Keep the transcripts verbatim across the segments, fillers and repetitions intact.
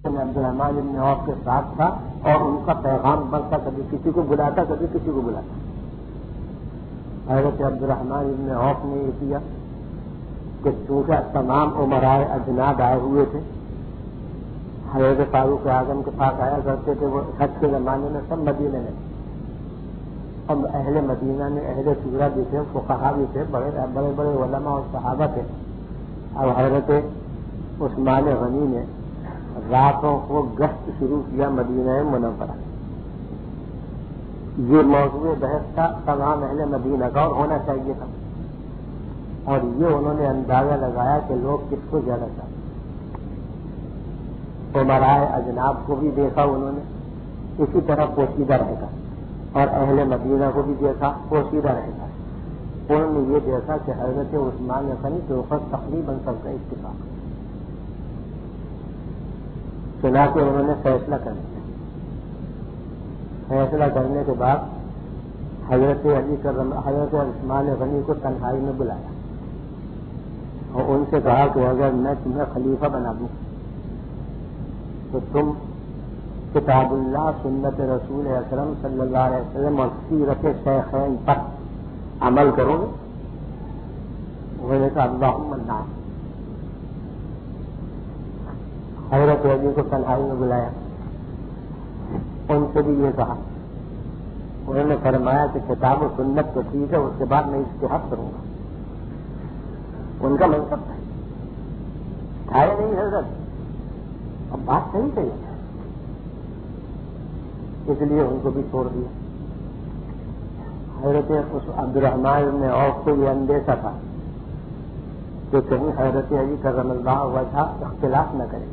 عبدالرحمن بن عوف کے ساتھ تھا اور ان کا پیغام بنتا، کبھی کسی کو بلاتا کبھی کسی کو بلاتا. حضرت عبدالرحمن بن عوف نے یہ کیا کہ چونکہ تمام عمرائے اجناد آئے ہوئے تھے، حضرت فاروق اعظم کے پاس آیا کرتے تھے، وہ حج کے زمانے میں سب مدینے میں، اب اہل مدینہ میں اہل شورا بھی تھے، فقہا بھی تھے، بڑے بڑے بڑے علماء اور صحابہ تھے. اب حضرت عثمان غنی نے راتوں کو گشت شروع کیا مدینہ منورہ. یہ موضوع بحث تھا تمام اہل مدینہ کا اور ہونا چاہیے تھا، اور یہ انہوں نے اندازہ لگایا کہ لوگ کس کو زیادہ چاہتے. عمرائے اجناب کو بھی دیکھا انہوں نے اسی طرح پوشیدہ رہے گا، اور اہل مدینہ کو بھی دیکھا پوشیدہ رہے گا. انہوں نے یہ دیکھا کہ حضرت عثمان غنی کے اوپر تقریباً سب کا اتفاق. چنانچہ انہوں نے فیصلہ کر لیا. فیصلہ کرنے کے بعد حضرت علی کرم حضرت عثمان غنی کو تنہائی میں بلایا اور ان سے کہا کہ اگر میں تمہیں خلیفہ بنا دوں تو تم کتاب اللہ، سنت رسول اکرم صلی اللہ علیہ وسلم اور سیرت شیخین پر عمل کرو گے؟ انہوں نے کہا اللہم نعم. حضرت علی کو تنہائی میں بلایا، ان سے بھی یہ کہا. انہوں نے فرمایا کہ کتاب و سنت تو ٹھیک ہے، اس کے بعد میں اجتہاد کروں گا. ان کا منصب تھا تھا نہیں حضرت، اب بات صحیح کہی، اس لیے ان کو بھی چھوڑ دیا. حضرت عبدالرحمن بن عوف کو یہ اندیشہ تھا کہ کہیں حضرت علی کرم اللہ وجہ اختلاف نہ کرے،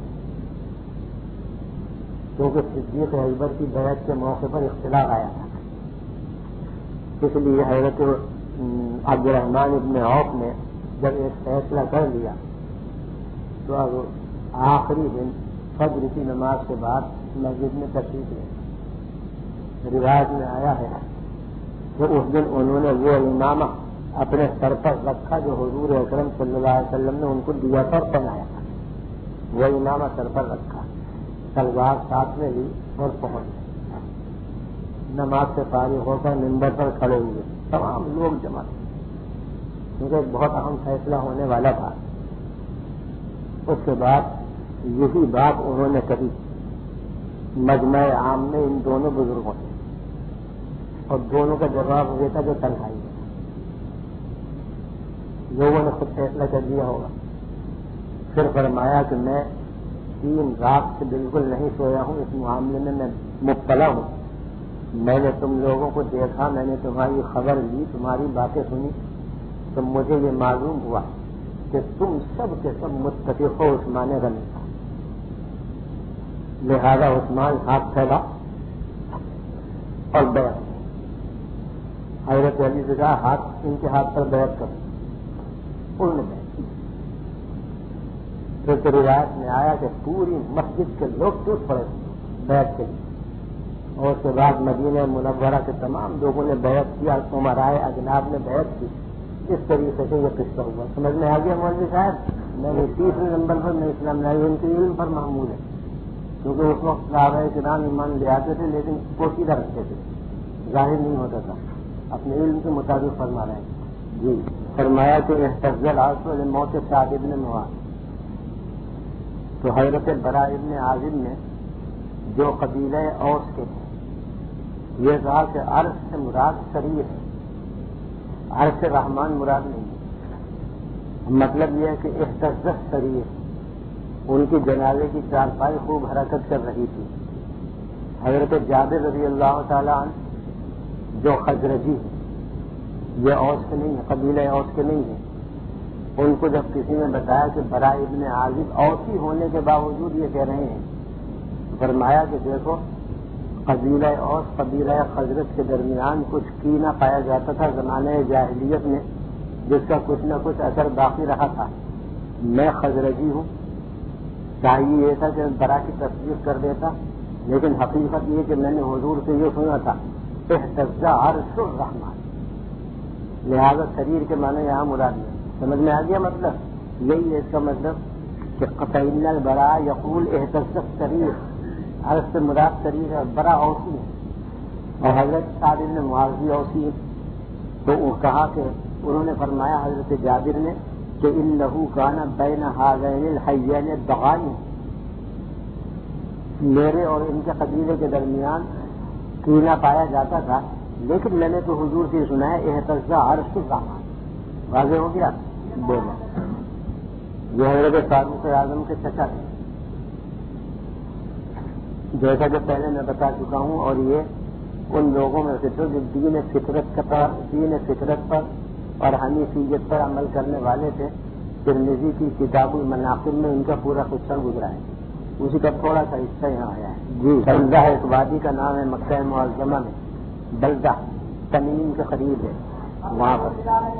کیونکہ صدیق اکبر کی بیعت کے موقع پر اختلاف آیا تھا. اس لیے حضرت عبدالرحمن بن عوف نے جب ایک فیصلہ کر لیا تو اب آخری دن فجر کی نماز کے بعد مسجد میں تشریف لے. روایت میں آیا ہے کہ اس دن انہوں نے وہ امامہ اپنے سر پر رکھا جو حضور اکرم صلی اللہ علیہ وسلم نے ان کو دیا تھا اور پہنایا تھا. وہ امامہ سر پر رکھا، تلوار ساتھ میں لی اور پہنچ گئے. نماز سے فارغ ہو کر ممبر پر کھڑے ہوئے، تمام لوگ جمع تھے کیونکہ ایک بہت اہم فیصلہ ہونے والا تھا. اس کے بعد یہی بات انہوں نے کہی مجمع عام میں ان دونوں بزرگوں سے، اور دونوں کا جواب یہ تھا جو تنہائی ہے. لوگوں نے خود فیصلہ کر دیا ہوگا. پھر فرمایا کہ میں تین رات سے بالکل نہیں سویا ہوں، اس معاملے میں میں مبتلا ہوں. میں نے تم لوگوں کو دیکھا، میں نے تمہاری خبر لی، تمہاری باتیں سنی، تو مجھے یہ معلوم ہوا کہ تم سب کے سب متفق ہو عثمان غنی کا. لہذا عثمان ہاتھ پھیلا اور بیعت. حضرت علی سے کہا ہاتھ ان کے ہاتھ پر بیعت کرو. انہوں نے بیعت کی. پھر روایت میں آیا کہ پوری مسجد کے لوگ ٹوٹ پڑے بیعت کے لیے، اور اس کے بعد مدینہ منورہ کے تمام لوگوں نے بیعت کیا، عمرائے اجناب نے بیعت کی. اس طریقے سے یہ قصہ ہوا. سمجھ میں آ گیا مولوی صاحب؟ میں نے تیسرے نمبر پر میں اسلام لائی، ان کے علم پر معمول ہے، کیونکہ اس وقت صحابہ کرام ایمان لے آتے تھے لیکن پوشیدہ رکھتے تھے، ظاہر نہیں ہوتا تھا، اپنے علم کے مطابق فرما رہے ہیں. جی فرمایا کہ احتج العصر لموت سعد بن معاذ. تو حضرت براء ابن عازب نے جو قبیلہ اوس کے تھے یہ کہا کہ عرش سے مراد سریر ہے، عرش رحمان مراد نہیں ہے. مطلب یہ ہے کہ احتجت سریر، ان کی جنازے کی چارپائی خوب حرکت کر رہی تھی. حضرت جابر رضی اللہ تعالیٰ عنہ جو خزرجی ہیں، یہ اوس کے نہیں ہے، قبیلہ اوس کے نہیں ہیں. ان کو جب کسی نے بتایا کہ براء ابن عازب اوسی ہونے کے باوجود یہ کہہ رہے ہیں، فرمایا کہ دیکھو قبیلہ اوس قبیلہ خزرج کے درمیان کچھ کینہ پایا جاتا تھا زمانہ جاہلیت میں، جس کا کچھ نہ کچھ اثر باقی رہا تھا. میں خزرجی ہوں، چاہیے یہ تھا کہ برا کی تصدیق کر دیتا، لیکن حقیقت یہ کہ میں نے حضور سے یہ سنا تھا احتج عرش الرحمان، لہذا شریر کے معنی یہاں مراد ہے. سمجھ میں آ گیا؟ مطلب یہی ہے اس کا مطلب کہ قطعین البرا یقول احتسب سریر، عرض سے مراد سریر ہے، برا اوسی ہے، اور حضرت سعد بن معاذ اوسی ہے. تو وہ کہا کہ انہوں نے فرمایا حضرت جابر نے کہ انہ کان بین ھذین الحیین الدغائن، میرے اور ان کے قبیلے کے درمیان کینہ پایا جاتا تھا، لیکن میں نے تو حضور سے سنا ہے احتزا عرش الرحمن. واضح ہو گیا؟ بولو. یہ حضرت فاروق اعظم کے چچا تھے، جیسا کہ پہلے میں بتا چکا ہوں، اور یہ ان لوگوں میں سے تھے جو دین فطرت پر دین فطرت پر اور حنیفیت پر عمل کرنے والے تھے. ترمذی کی کتاب المناقب میں ان کا پورا قصہ گزرا ہے، اسی کا تھوڑا سا حصہ یہاں آیا ہے. جی بلدہ ایک وادی کا نام ہے مکہ معظمہ میں، بلدہ تمیم کے قریب ہے. وہاں پر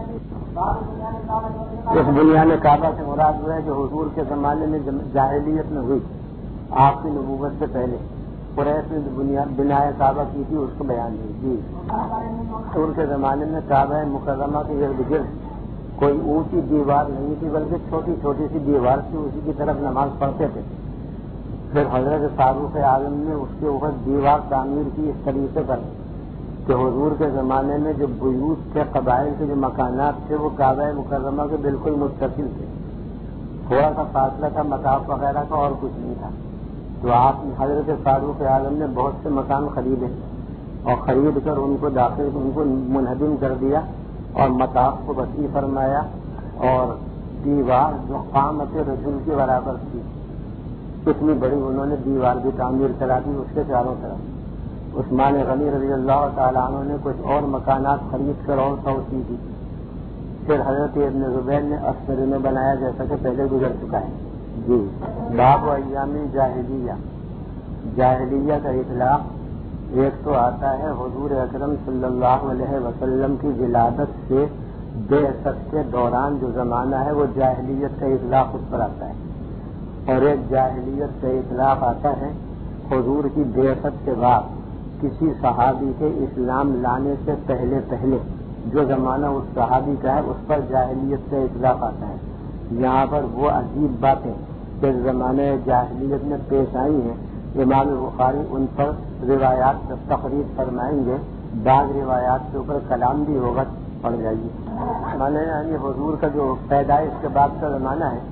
اس بنیاد کعبہ سے مراد ہوا ہے جو حضور کے زمانے میں جاہلیت میں ہوئی، آپ کی نبوت سے پہلے قریش نے بنیاد بنائے کعبہ کی تھی، اس کو بیان ہوئی. جی حضور کے زمانے میں کعبہ مکرمہ کے ارد گرد کوئی اونچی دیوار نہیں تھی، بلکہ چھوٹی چھوٹی سی دیوار تھی، اسی کی طرف نماز پڑھتے تھے. پھر حضرت فاروق اعظم نے اس کے اوپر دیوار تعمیر کی اس طریقے پر کہ حضور کے زمانے میں جو بیوت کے قبائل کے جو مکانات تھے وہ کعبہ مکرمہ کے بالکل متصل تھے، تھوڑا سا فاصلہ تھا مطاف وغیرہ کا، اور کچھ نہیں تھا. تو آپ حضرت فاروق اعظم نے بہت سے مکان خریدے اور خرید کر ان کو داخل ان کو منہدم کر دیا اور مطاف کو وسیع فرمایا، اور دیوار جو قامت رسول کے برابر تھی اتنی بڑی انہوں نے دیوار بھی تعمیر کرا دی اس کے چاروں طرف. عثمان غنی رضی اللہ تعالیٰ عنہ نے کچھ اور مکانات خرید کر اور توسیع کی. پھر حضرت ابن زبیر نے اثر میں بنایا جیسا کہ پہلے گزر چکا ہے. جی باب ایام جاہلیہ، جاہلیہ کا اطلاق ایک تو آتا ہے حضور اکرم صلی اللہ علیہ وسلم کی ولادت سے بعثت کے دوران جو زمانہ ہے وہ جاہلیت کا اطلاق اس پر آتا ہے، اور ایک جاہلیت کا اطلاق آتا ہے حضور کی بعثت کے بعد کسی صحابی کے اسلام لانے سے پہلے پہلے جو زمانہ اس صحابی کا ہے اس پر جاہلیت کا اطلاق آتا ہے. یہاں پر وہ عجیب باتیں کہ زمانے جاہلیت میں پیش آئی ہیں، امام بخاری ان پر روایات تقریر فرمائیں گے، بعض روایات کے اوپر کلام بھی ہوگا، پڑھ جائیے. مانے یعنی حضور کا جو پیدائش کے بعد کا زمانہ ہے،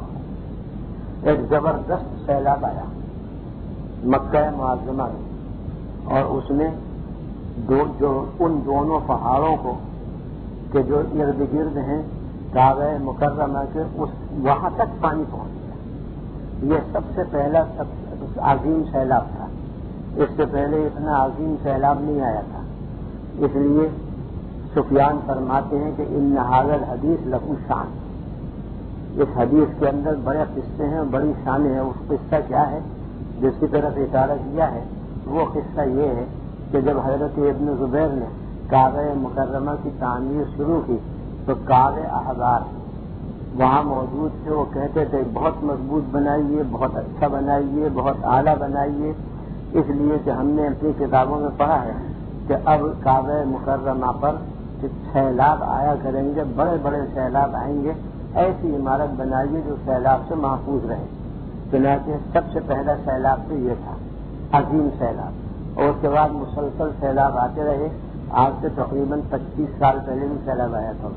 ایک زبردست سیلاب آیا مکہ معظمہ میں، اور اس نے دو جو ان دونوں پہاڑوں کو کہ جو ارد گرد ہیں کعبہ مکرمہ کے اس وہاں تک پانی پہنچ گیا. یہ سب سے پہلا سب عظیم سیلاب تھا، اس سے پہلے اتنا عظیم سیلاب نہیں آیا تھا. اس لیے سفیان فرماتے ہیں کہ ان ھذا الحدیث لہو شان، اس حدیث کے اندر بڑے قصے ہیں، بڑی شانیں ہیں. اس قصہ کیا ہے جس کی طرف اشارہ کیا ہے؟ وہ قصہ یہ ہے کہ جب حضرت ابن زبیر نے کعبہ مکرمہ کی تعمیر شروع کی تو کعبہ احبار وہاں موجود تھے، وہ کہتے تھے بہت مضبوط بنائیے، بہت اچھا بنائیے، بہت اعلیٰ بنائیے، اس لیے کہ ہم نے اپنی کتابوں میں پڑھا ہے کہ اب کعبہ مکرمہ پر سیلاب آیا کریں گے، بڑے بڑے سیلاب آئیں گے، ایسی عمارت بنائیے جو سیلاب سے محفوظ رہے. چنانچہ سب سے پہلا سیلاب تو یہ تھا، عظیم سیلاب، اور اس کے بعد مسلسل سیلاب آتے رہے. آج سے تقریباً پچیس سال پہلے بھی سیلاب آیا تھا،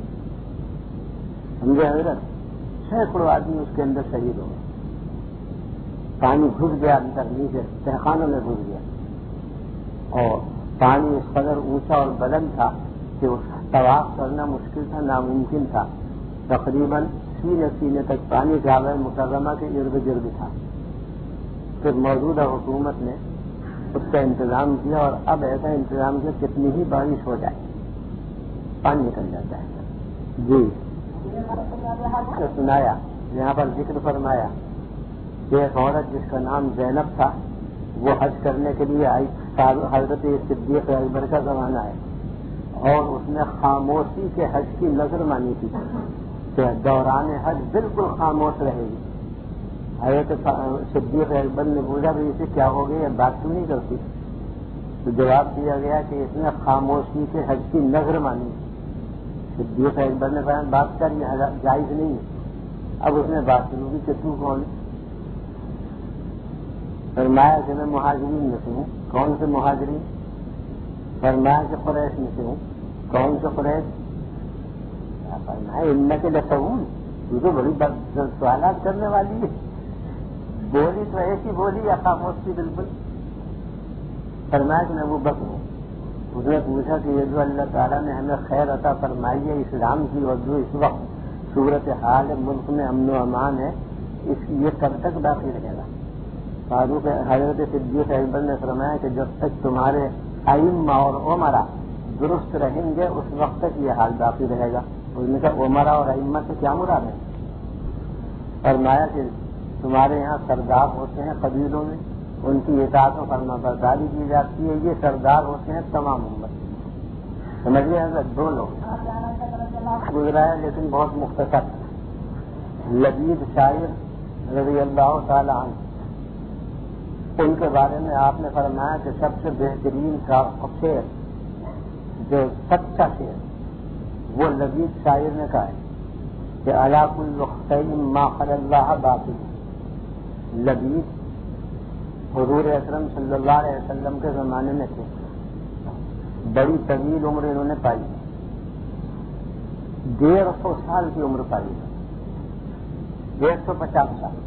سمجھے حضرت؟ سینکڑوں آدمی اس کے اندر شہید ہو گئے، پانی گھس گیا اندر نیچے تہخانوں میں گھس گیا، اور پانی اس قدر اونچا اور بلند تھا کہ اس طواف کرنا مشکل تھا، ناممکن تھا. تقریباً سینے سینے تک پانی کعبہ مکرمہ کے ارد گرد تھا. پھر موجودہ حکومت نے اس کا انتظام کیا، اور اب ایسا انتظام کیا کتنی ہی بارش ہو جائے پانی نکل جاتا ہے. جی سنایا یہاں پر ذکر فرمایا کہ ایک عورت جس کا نام زینب تھا وہ حج کرنے کے لیے آئی. حضرت صدیق اکبر کا زمانہ ہے، اور اس نے خاموشی کے حج کی نظر مانی تھی کہ دوران حج بالکل خاموش رہے گی. حضرت صدیق اکبر نے پوچھا کہ اسے کیا ہو گئی، بات کیوں نہیں کرتی؟ تو جواب دیا گیا کہ اس نے خاموشی کے حج کی نظر مانی. صدیق اکبر نے کہا بات کر یہ جائز نہیں ہے. اب اس نے بات شروع کی کہ تو کون ہے؟ فرمایا کہ میں مہاجرین میں سے ہوں. کون سے مہاجرین؟ فرمایا کہ قریش میں سے ہوں. کون سے قریش؟ فرمایا ان کے لسعون، تو تو بڑی سوالات کرنے والی ہے. بولی تو ایسی بولی یا خاموش تھی بالکل. فرمایا کہ میں ابو بکر ہوں. اس نے پوچھا کہ یہ جو اللہ تعالیٰ نے ہمیں خیر عطا فرمائی ہے اسلام کی، اور جو اس وقت صورت حال ملک میں امن و امان ہے، اس یہ کب تک باقی رہے گا؟ فاروق حضرت صدیق اکبر نے فرمایا کہ جب تک تمہارے ائمہ اور عمرا درست رہیں گے اس وقت تک یہ حال باقی رہے گا. اس نے کہا عمرا اور ائمہ سے کیا مراد ہے؟ فرمایا کہ تمہارے یہاں سردار ہوتے ہیں قبیلوں میں، ان کی اطاعت و فرما برداری کی جاتی ہے. یہ سردار ہوتے ہیں تمام امت. سمجھ گئے حضرت؟ دو لوگ گزرا ہے لیکن بہت مختصر. لبید شاعر رضی اللہ تعالی عنہ، ان کے بارے میں آپ نے فرمایا کہ سب سے بہترین کا شعر، جو سچا شعر، وہ لبید شاعر نے کہا ہے کہ علی کل خطئ ما خلا اللہ باطل. لبید حضور اکرم صلی اللہ علیہ وسلم کے زمانے میں تھے. بڑی طویل عمر انہوں نے پائی، ڈیڑھ سو سال کی عمر پائی، ڈیڑھ سو پچاس سال.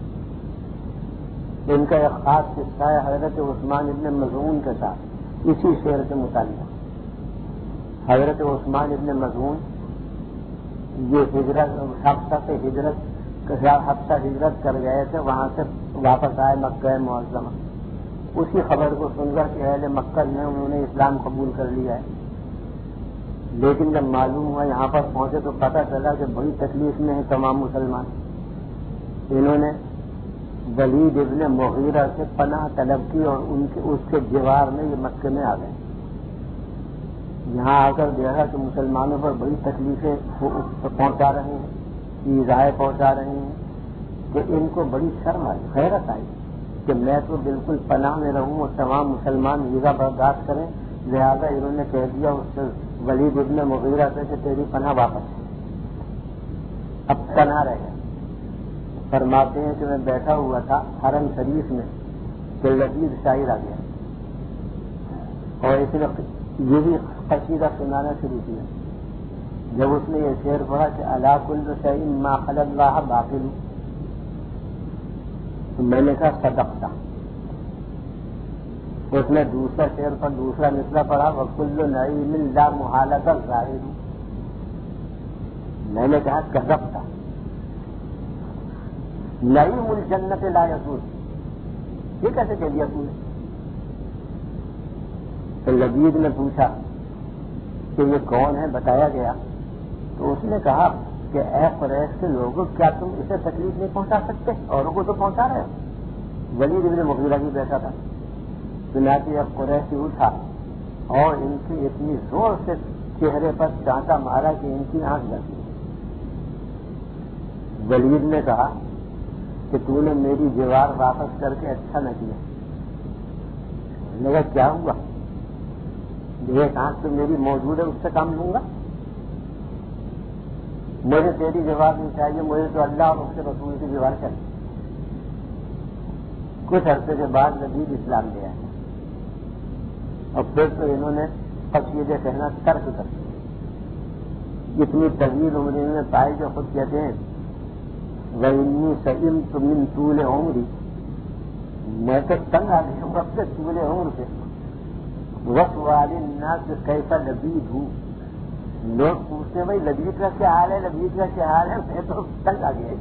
ان کا ایک خاص قصہ ہے حضرت عثمان ابن مظعون کے ساتھ اسی شعر کے متعلق. حضرت عثمان ابن مظعون یہ ہجرت حبشہ سے ہجرت حبشہ ہجرت کر گئے تھے، وہاں سے واپس آئے مکہ معظمہ. اسی خبر کو سن کر کہ اہل مکہ نے انہوں نے اسلام قبول کر لیا ہے. لیکن جب معلوم ہوا یہاں پر پہنچے تو پتہ چلا کہ بڑی تکلیف میں ہیں تمام مسلمان. انہوں نے ولید ابن مغیرہ سے پناہ طلب کی اور ان کے اس کے جوار میں یہ مکے میں آ گئے. یہاں آ کر دیکھا کہ مسلمانوں پر بڑی تکلیفیں پہنچا رہے ہیں، ایذائیں پہنچا رہے ہیں، کہ ان کو بڑی شرم آئی، حیرت آئی کہ میں تو بالکل پناہ میں رہوں اور تمام مسلمان ایذا برداشت کریں. لہذا انہوں نے کہہ دیا اس سے ولید ابن مغیرہ سے کہ تیری پناہ واپس، اب پناہ رہ گیا. فرماتے ہیں کہ میں بیٹھا ہوا تھا حرم شریف میں کہ لبید شاعر آ گیا اور اس نے یہی قصیدہ سنانا شروع کیا. جب اس نے یہ شعر پڑھا کہ علی کل شیء ما خلا اللہ باطل، تو میں نے کہا صدقتا. اس نے دوسرا شعر پر دوسرا نسلہ پڑھا وکل نعیم لا محالۃ ظاہر، میں نے کہا کذبتا. نعیم الجنت لا یزول، یہ کیسے کہہ دیا تو نے؟ تو لبید نے پوچھا کہ یہ کون ہے؟ بتایا گیا تو اس نے کہا کہ اے قریش کے لوگوں، کیا تم اسے تکلیف نہیں پہنچا سکتے؟ اوروں کو تو پہنچا رہے ہو. ولید ابن مغیرہ بھی بیٹھا تھا. چنانچہ اب قریشی اٹھا اور ان کی اتنی زور سے چہرے پر چانٹا مارا کہ ان کی آنکھ جل گئی. ولید نے کہا کہ تو نے میری دیوار واپس کر کے اچھا نہ کیا. میں نے کہا کیا ہوا؟ ایک آنکھ تو میری موجود ہے، اس سے کام لوں گا؟ مجھے تیری دیوار نہیں چاہیے، مجھے تو اللہ اور اس کے رسول کی دیوار چاہیے. کچھ عرصے کے بعد لبید اسلام لے آئے اور پھر تو انہوں نے قصیدے کہنا ترک کر دیا. اتنی طویل عمر انہوں نے پائی جو خود کہتے ہیں وَإِنِّي سَئِمْتُ مِنْ طُولِ عُمْرِي، میں تو تنگ آ گئی ہوں اپنے طول عمر سے. وَسُؤَالِ النَّاسِ كَيْفَ لَبِيدُ، لوگ پوچھتے ہیں بھائی لبید کا کیا حال ہے، لبید کا کیا حال ہے، میں تو تنگ آ گیا.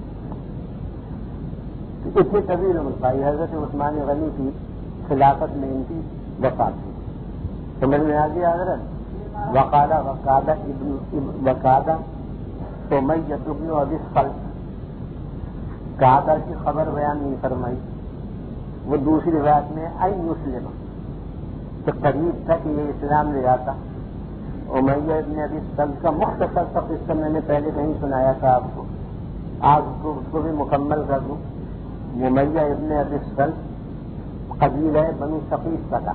اتنی طویل عمر پائی. حضرت عثمان غنی کی خلافت میں ان کی وفات ہوئی. سمجھ میں آ گیا حضرت؟ وقالہ وقادہ ابن وقادہ امیہ ابن ابی خلف، قادہ کی خبر بیان نہیں فرمائی. وہ دوسری روایت میں این مسلم، تو قریب تھا کہ یہ اسلام لے آتا. امیہ ابن ابی خلف کا مختصر سا قصہ میں نے پہلے نہیں سنایا تھا آپ کو، آج اس کو بھی مکمل کر دوں. امیہ ابن ابی خلف قبیلہ بنو ثقیف کا تھا.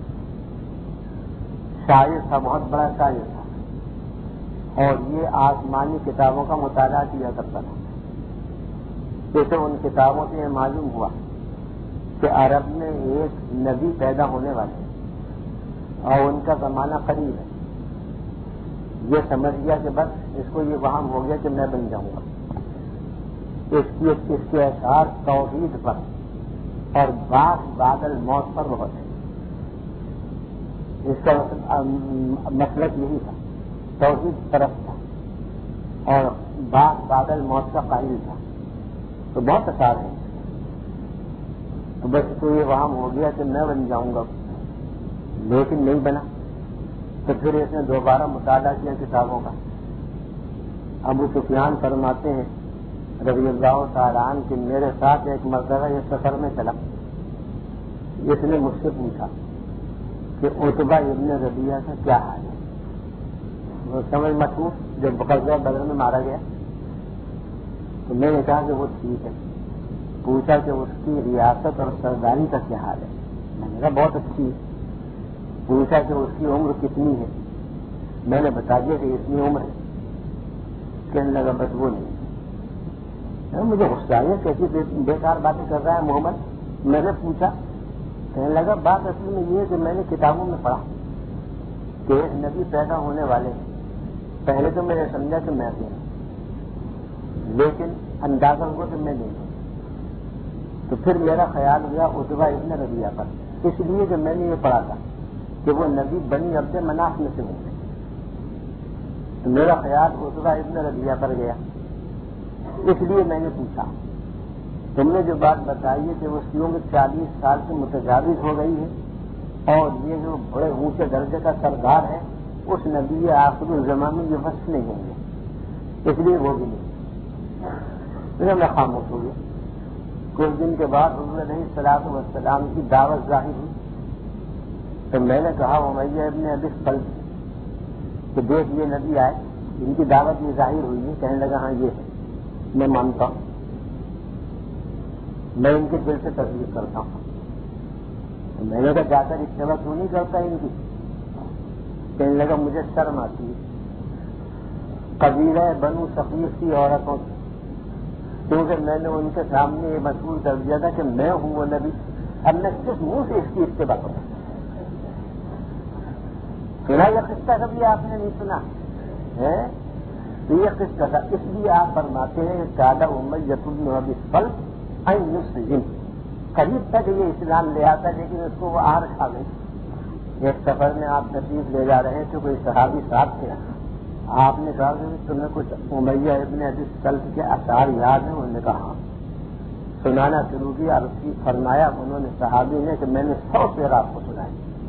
شاعر تھا، بہت بڑا شاعر تھا، اور یہ آسمانی کتابوں کا مطالعہ کیا کرتا تھا. جیسے ان کتابوں سے یہ معلوم ہوا کہ عرب میں ایک نبی پیدا ہونے والے ہیں اور ان کا زمانہ قریب ہے. یہ سمجھ گیا کہ بس اس کو یہ وہم ہو گیا کہ میں بن جاؤں گا. اس کی اس کے اشعار توحید پر اور باغ بادل موت پر بہت ہے. اس کا مطلب یہی تھا, توحید طرف تھا اور باغ بادل موت کا قائل تھا. تو بہت اشعار ہیں. تو بس تو یہ وہم ہو گیا کہ میں بن جاؤں گا, لیکن نہیں بنا. تو پھر اس نے دوبارہ مطالعہ کیا کتابوں کا. ابو سفیان فرماتے ہیں رضی اللہ تعالیٰ عنہ کہ میرے ساتھ ایک مرتبہ یہ سفر میں چلا. اس نے مجھ سے پوچھا کہ عتبہ ابن ربیعہ کا کیا حال ہے. وہ سمجھ مشہور جب غزوہ بدر میں مارا گیا. تو میں نے کہا کہ وہ ٹھیک ہے. پوچھا کہ اس کی ریاست اور سرداری کا کیا حال ہے. میں نے کہا بہت اچھی ہے. پوچھا کہ اس کی عمر کتنی ہے. میں نے بتا دیا کہ اتنی عمر ہے. کہنے لگا بس وہ نہیں. مجھے غصہ آیا کیسی بیکار باتیں کر رہا ہے محمد. میں نے پوچھا, کہنے لگا بات اصل میں یہ ہے کہ میں نے کتابوں میں پڑھا کہ ایک نبی پیدا ہونے والے ہیں. پہلے تو میں نے سمجھا کہ میں ہوں, لیکن اندازہ ہوا کہ میں نہیں ہوں. تو پھر میرا خیال ہوا عتبہ ابن ربیعہ پر, اس لیے کہ میں نے یہ پڑھا تھا کہ وہ نبی بنی عبد مناف میں سے ہوں گے. تو میرا خیال عتبہ ابن ربیعہ پر گیا. اس لیے میں نے پوچھا. تم نے جو بات بتائی ہے کہ اس کی عمر چالیس سال سے متجاوز ہو گئی ہے اور یہ جو بڑے اونچے درجے کا سردار ہے, اس نبی آخر الزمان میں یہ وصف نہیں ہوں گے, اس لیے وہ بھی نہیں. پھر میں خاموش ہو گیا. کچھ دن کے بعد حضور علیہ الصلوۃ والسلام کی دعوت ظاہر ہوئی. تو میں نے کہا امیہ ابن ابی خلف کہ دیکھ یہ نبی آئے, ان کی دعوت یہ ظاہر ہوئی ہے. کہنے لگا ہاں یہ ہے, میں مانتا ہوں, میں ان کے دل سے تصدیق کرتا ہوں. تو میں نے کہا جا کر اتباع کیوں نہیں کرتا ان کی. کہنے لگا مجھے شرم آتی ہے قبیلہ بنو ثقیف کی عورتوں سے, کیونکہ میں نے ان کے سامنے یہ مشہور کر دیا تھا کہ میں ہوں وہ نبی. اب میں کس منہ سے اس کی اتباع کروں. سنا یہ قصہ کبھی آپ نے نہیں سنا ہے؟ تو یہ قصہ تھا. اس لیے آپ فرماتے ہیں کہ کالا امیہ بن ابی خلف ان یسلم, قریب تک یہ اسلام لے آتا, لیکن اس کو وہ آر کھا گئی. ایک سفر میں آپ تشریف لے جا رہے تھے, کوئی صحابی ساتھ تھے. آپ نے کہا کہ تمہیں کچھ امیہ ابن ابی خلف کے اشعار یاد ہیں؟ انہوں نے کہا. سنانا شروع کیا. فرمایا انہوں نے صحابی نے کہ میں نے سو شعر آپ کو سنائے.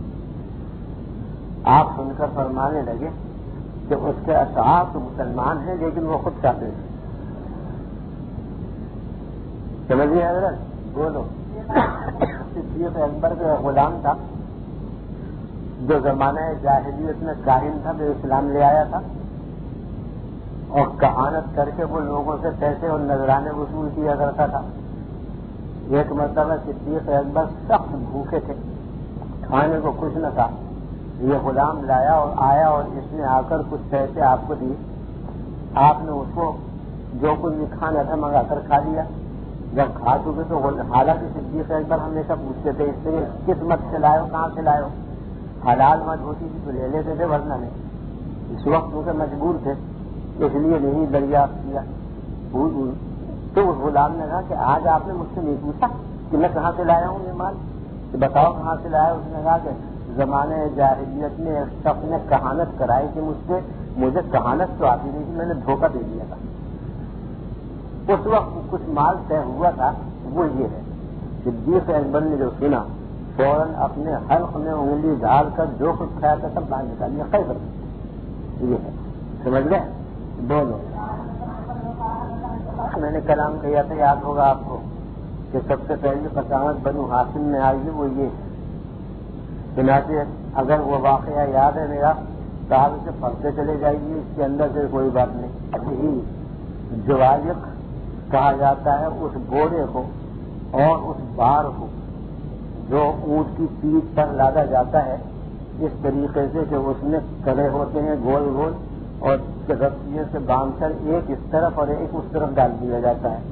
آپ سن کر فرمانے لگے کہ اس کے اشعار تو مسلمان ہیں لیکن وہ خود کافر ہیں. سمجھیے حضرت, بولو. صدیق اکبر کا غلام تھا جو زمانہ جاہلیت میں کاہن تھا, جو اسلام لے آیا تھا اور کہانت کر کے وہ لوگوں سے پیسے اور نذرانے وصول کیا کرتا تھا. ایک مرتبہ صدیق اکبر سخت بھوکے تھے, کھانے کو کچھ نہ تھا. یہ غلام لایا اور آیا اور اس نے آ کر کچھ پیسے آپ کو دیے. آپ نے اس کو جو کچھ بھی کھانا تھا منگا کر کھا لیا. جب کھا چکے تو حالانکہ صدیق اکبر ہمیشہ پوچھتے تھے اس سے کس مت سے لائے ہو, کہاں سے لائے ہو. حلال مت ہوتی تھی تو لے لیتے تھے, ورنہ نہیں. اس وقت کیونکہ مجبور تھے اس لیے نہیں دریافت کیا. تو اس غلام نے کہا کہ آج آپ نے مجھ سے نہیں پوچھا کہ میں کہاں سے لایا ہوں یہ مال, تو بتاؤ کہاں سے لایا. اس نے کہا کہ زمانے جاہلیت میں ایک شخص نے کہانت کرائی کہ مجھ سے, مجھے کہانت تو آتی نہیں تھی, میں نے دھوکہ دے دیا تھا. اس وقت کچھ مال طے ہوا تھا. وہ یہ ہے صدیق اکبر نے جو سنا فوراً اپنے حلق میں انگلی ڈال کر جو کچھ کھایا تھا سب باہر نکال لیا. خیر یہ ہے, سمجھ گئے. دونوں میں نے کلام کہا تھا, یاد ہوگا آپ کو, کہ سب سے پہلے فساحت بنو ہاشم میں آئی ہے وہ یہ. چنانچہ اگر وہ واقعہ یاد ہے میرا تو آپ اسے پڑھتے چلے جائیے, اس کے اندر سے کوئی بات نہیں. ابھی جوالق کہا جاتا ہے اس بورے کو اور اس بار کو جو اونٹ کی پیٹھ پر لادا جاتا ہے, اس طریقے سے کہ اس میں کڑے ہوتے ہیں گول گول اور رسیوں سے باندھ کر ایک اس طرف اور ایک اس طرف ڈال دیا جاتا ہے.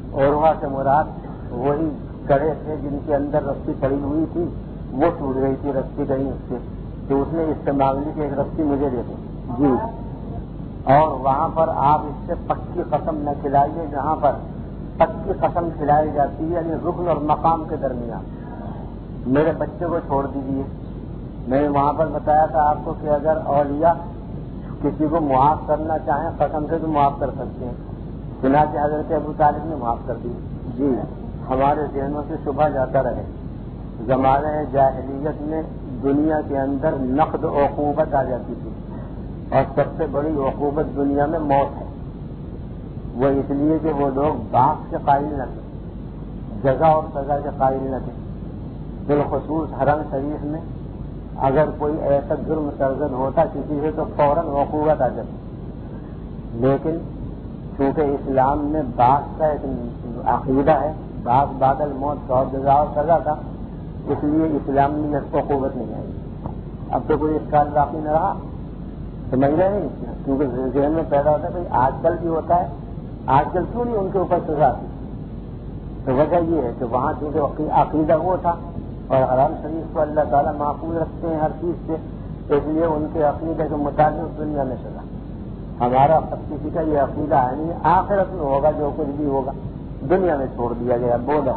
عروہ سے مراد وہی کڑے تھے جن کے اندر رسی پڑی ہوئی تھی، وہ ٹوٹ گئی تھی رسی کہیں اس سے، تو اس نے اس سے مانگ لی کہ ایک رسی مجھے دے دیں جی، اور وہاں پر آپ اس سے پکی قسم نہ کھلائیے جہاں پر پکی قسم کھلائی جاتی ہے، یعنی رکن اور مقام کے درمیان. میرے بچے کو چھوڑ دیجیے. میں نے وہاں پر بتایا تھا آپ کو کہ اگر اولیاء کسی کو معاف کرنا چاہیں قسم سے تو معاف کر سکتے ہیں، چنانچہ حضرت ابو طالب نے معاف کر دی. جی ہمارے ذہنوں سے شبہ جاتا رہے. زمانے جاہلیت میں دنیا کے اندر نقد عقوبت آ جاتی تھی، اور سب سے بڑی عقوبت دنیا میں موت ہے. وہ اس لیے کہ وہ لوگ باپ کے قائل نہ تھے، جزا اور سزا کے قائل نہ تھے. بالخصوص حرم شریف میں اگر کوئی ایسا جرم سرزد ہوتا کسی سے تو فوراً عقوبت آ جاتی. لیکن چونکہ اسلام میں باپ کا ایک عقیدہ ہے، باپ بادل موت اور جزا اور سزا کا، اس لیے اسلام میں اس کو عقوبت نہیں آئی. اب تو کوئی اس کال باقی نہ رہا، سمجھ رہے ہیں؟ کیونکہ ذہن میں پیدا ہوتا ہے بھائی آج کل بھی ہوتا ہے، آج کل کیوں نہیں ان کے اوپر سزا آتی؟ تو وجہ یہ ہے کہ وہاں چونکہ عقیدہ وہ تھا، اور حرام شریف کو اللہ تعالیٰ محفوظ رکھتے ہیں ہر چیز سے، اس لیے ان کے عقیدے کے مطابق دنیا میں سزا. ہمارا کسی کا یہ عقیدہ ہے نہیں، آخرت میں ہوگا جو کچھ بھی ہوگا، دنیا میں چھوڑ دیا گیا. بولا